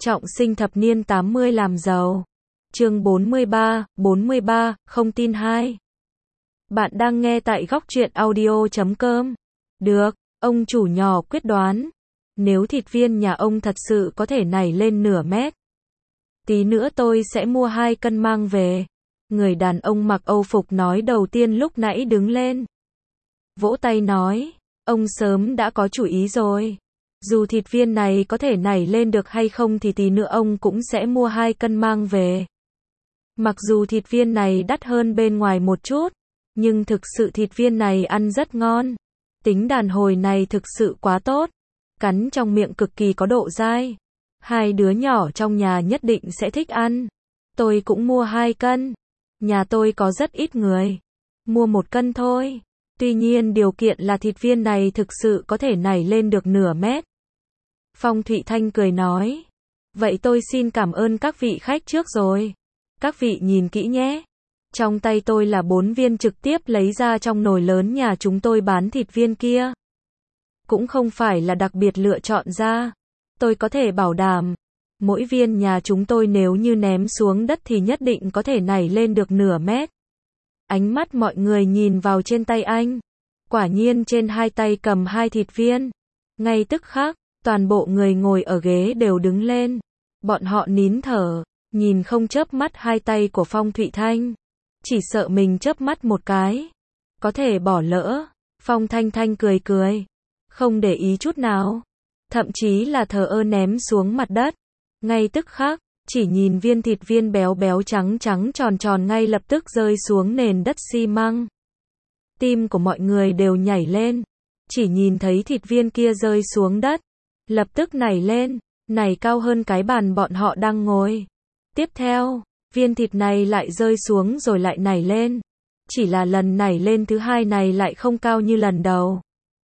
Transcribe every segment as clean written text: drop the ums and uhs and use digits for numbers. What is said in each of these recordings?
Trọng sinh thập niên 80 làm giàu. Chương 43, không tin 2. Bạn đang nghe tại góc truyện audio.com. Được, ông chủ nhỏ quyết đoán. Nếu thịt viên nhà ông thật sự có thể nảy lên nửa mét, tí nữa tôi sẽ mua 2 cân mang về. Người đàn ông mặc Âu phục nói đầu tiên lúc nãy đứng lên. Vỗ tay nói, ông sớm đã có chủ ý rồi. Dù thịt viên này có thể nảy lên được hay không thì tí nữa ông cũng sẽ mua 2 cân mang về. Mặc dù thịt viên này đắt hơn bên ngoài một chút, nhưng thực sự thịt viên này ăn rất ngon. Tính đàn hồi này thực sự quá tốt. Cắn trong miệng cực kỳ có độ dai. 2 đứa nhỏ trong nhà nhất định sẽ thích ăn. Tôi cũng mua 2 cân. Nhà tôi có rất ít người. Mua 1 cân thôi. Tuy nhiên điều kiện là thịt viên này thực sự có thể nảy lên được nửa mét. Phong Thụy Thanh cười nói. Vậy tôi xin cảm ơn các vị khách trước rồi. Các vị nhìn kỹ nhé. Trong tay tôi là 4 viên trực tiếp lấy ra trong nồi lớn nhà chúng tôi bán thịt viên kia. Cũng không phải là đặc biệt lựa chọn ra. Tôi có thể bảo đảm, mỗi viên nhà chúng tôi nếu như ném xuống đất thì nhất định có thể nảy lên được nửa mét. Ánh mắt mọi người nhìn vào trên tay anh. Quả nhiên trên 2 tay cầm 2 thịt viên. Ngay tức khắc, toàn bộ người ngồi ở ghế đều đứng lên. Bọn họ nín thở, nhìn không chớp mắt 2 tay của Phong Thụy Thanh. Chỉ sợ mình chớp mắt một cái, có thể bỏ lỡ. Phong Thanh Thanh cười cười, không để ý chút nào. Thậm chí là thờ ơ ném xuống mặt đất. Ngay tức khắc, chỉ nhìn viên thịt viên béo béo trắng trắng tròn tròn ngay lập tức rơi xuống nền đất xi măng. Tim của mọi người đều nhảy lên. Chỉ nhìn thấy thịt viên kia rơi xuống đất, lập tức nảy lên, nảy cao hơn cái bàn bọn họ đang ngồi. Tiếp theo, viên thịt này lại rơi xuống rồi lại nảy lên. Chỉ là lần nảy lên thứ 2 này lại không cao như lần đầu.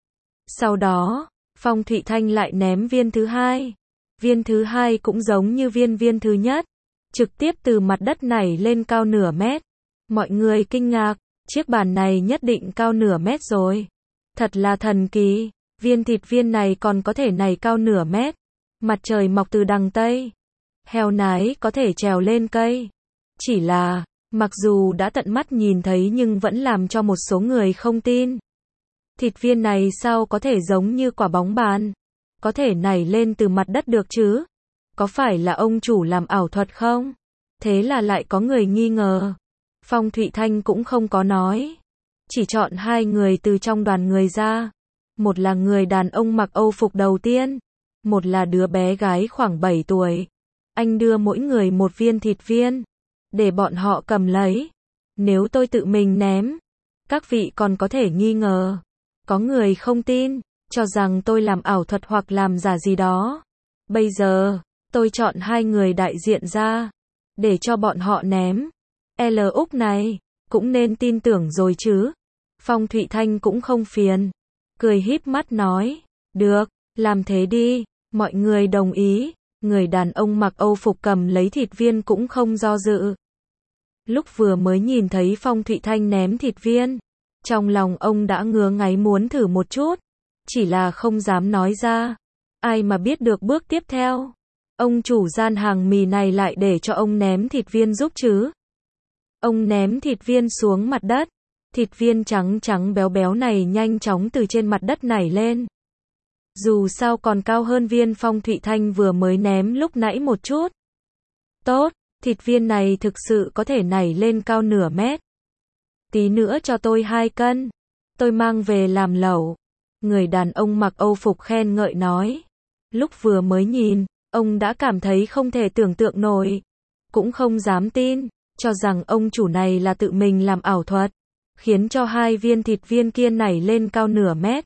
Sau đó, Phong Thụy Thanh lại ném viên thứ 2. Viên thứ 2 cũng giống như viên thứ nhất. Trực tiếp từ mặt đất nảy lên cao nửa mét. Mọi người kinh ngạc, chiếc bàn này nhất định cao nửa mét rồi. Thật là thần kỳ, viên thịt viên này còn có thể nảy cao nửa mét. Mặt trời mọc từ đằng Tây. Heo nái có thể trèo lên cây. Chỉ là, mặc dù đã tận mắt nhìn thấy nhưng vẫn làm cho một số người không tin. Thịt viên này sao có thể giống như quả bóng bàn? Có thể nảy lên từ mặt đất được chứ? Có phải là ông chủ làm ảo thuật không? Thế là lại có người nghi ngờ. Phong Thụy Thanh cũng không có nói. Chỉ chọn 2 người từ trong đoàn người ra. Một là người đàn ông mặc Âu phục đầu tiên. Một là đứa bé gái khoảng 7 tuổi. Anh đưa mỗi người 1 viên thịt viên. Để bọn họ cầm lấy. Nếu tôi tự mình ném, các vị còn có thể nghi ngờ. Có người không tin, cho rằng tôi làm ảo thuật hoặc làm giả gì đó. Bây giờ, tôi chọn 2 người đại diện ra. Để cho bọn họ ném. L Úc này, cũng nên tin tưởng rồi chứ. Phong Thụy Thanh cũng không phiền. Cười híp mắt nói. Được, làm thế đi. Mọi người đồng ý. Người đàn ông mặc Âu phục cầm lấy thịt viên cũng không do dự. Lúc vừa mới nhìn thấy Phong Thụy Thanh ném thịt viên, trong lòng ông đã ngứa ngáy muốn thử một chút. Chỉ là không dám nói ra. Ai mà biết được bước tiếp theo. Ông chủ gian hàng mì này lại để cho ông ném thịt viên giúp chứ. Ông ném thịt viên xuống mặt đất. Thịt viên trắng trắng béo béo này nhanh chóng từ trên mặt đất nảy lên. Dù sao còn cao hơn viên Phong Thụy Thanh vừa mới ném lúc nãy một chút. Tốt, thịt viên này thực sự có thể nảy lên cao nửa mét. Tí nữa cho tôi 2 cân. Tôi mang về làm lẩu. Người đàn ông mặc Âu phục khen ngợi nói. Lúc vừa mới nhìn, ông đã cảm thấy không thể tưởng tượng nổi. Cũng không dám tin, cho rằng ông chủ này là tự mình làm ảo thuật. Khiến cho 2 viên thịt viên kia nảy lên cao nửa mét.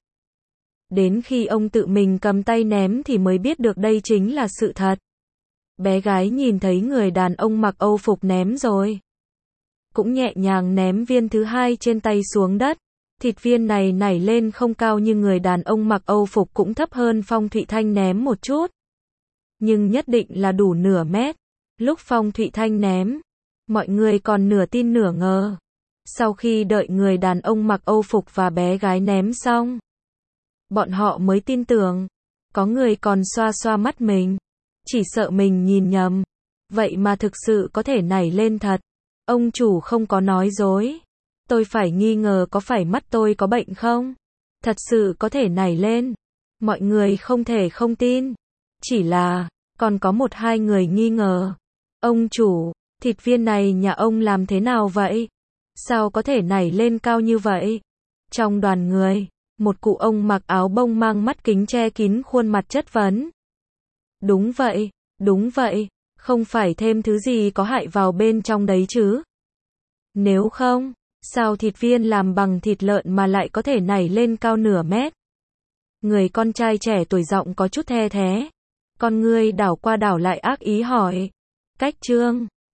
Đến khi ông tự mình cầm tay ném thì mới biết được đây chính là sự thật. Bé gái nhìn thấy người đàn ông mặc Âu phục ném rồi. Cũng nhẹ nhàng ném viên thứ 2 trên tay xuống đất. Thịt viên này nảy lên không cao nhưng người đàn ông mặc Âu phục cũng thấp hơn Phong Thụy Thanh ném một chút. Nhưng nhất định là đủ nửa mét. Lúc Phong Thụy Thanh ném, mọi người còn nửa tin nửa ngờ. Sau khi đợi người đàn ông mặc Âu phục và bé gái ném xong, bọn họ mới tin tưởng. Có người còn xoa xoa mắt mình. Chỉ sợ mình nhìn nhầm. Vậy mà thực sự có thể nảy lên thật. Ông chủ không có nói dối. Tôi phải nghi ngờ có phải mắt tôi có bệnh không? Thật sự có thể nảy lên. Mọi người không thể không tin. Chỉ là, còn có một hai người nghi ngờ. Ông chủ, thịt viên này nhà ông làm thế nào vậy? Sao có thể nảy lên cao như vậy? Trong đoàn người, một cụ ông mặc áo bông mang mắt kính che kín khuôn mặt chất vấn. Đúng vậy, không phải thêm thứ gì có hại vào bên trong đấy chứ? Nếu không, sao thịt viên làm bằng thịt lợn mà lại có thể nảy lên cao nửa mét? Người con trai trẻ tuổi giọng có chút the thé. Con ngươi đảo qua đảo lại ác ý hỏi. Cách Trương,